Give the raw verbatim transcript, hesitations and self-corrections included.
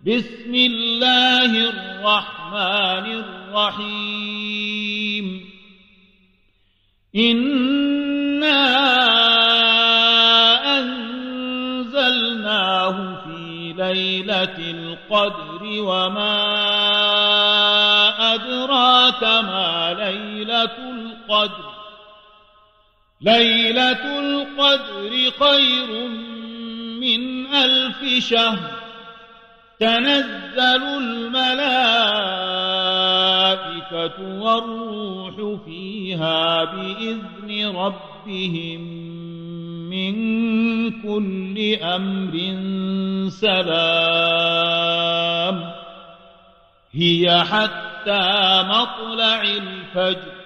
بسم الله الرحمن الرحيم إنا أنزلناه في ليلة القدر وما أدراك ما ليلة القدر ليلة القدر خير من ألف شهر تنزل الملائكة والروح فيها بإذن ربهم من كل أمر سلام هي حتى مطلع الفجر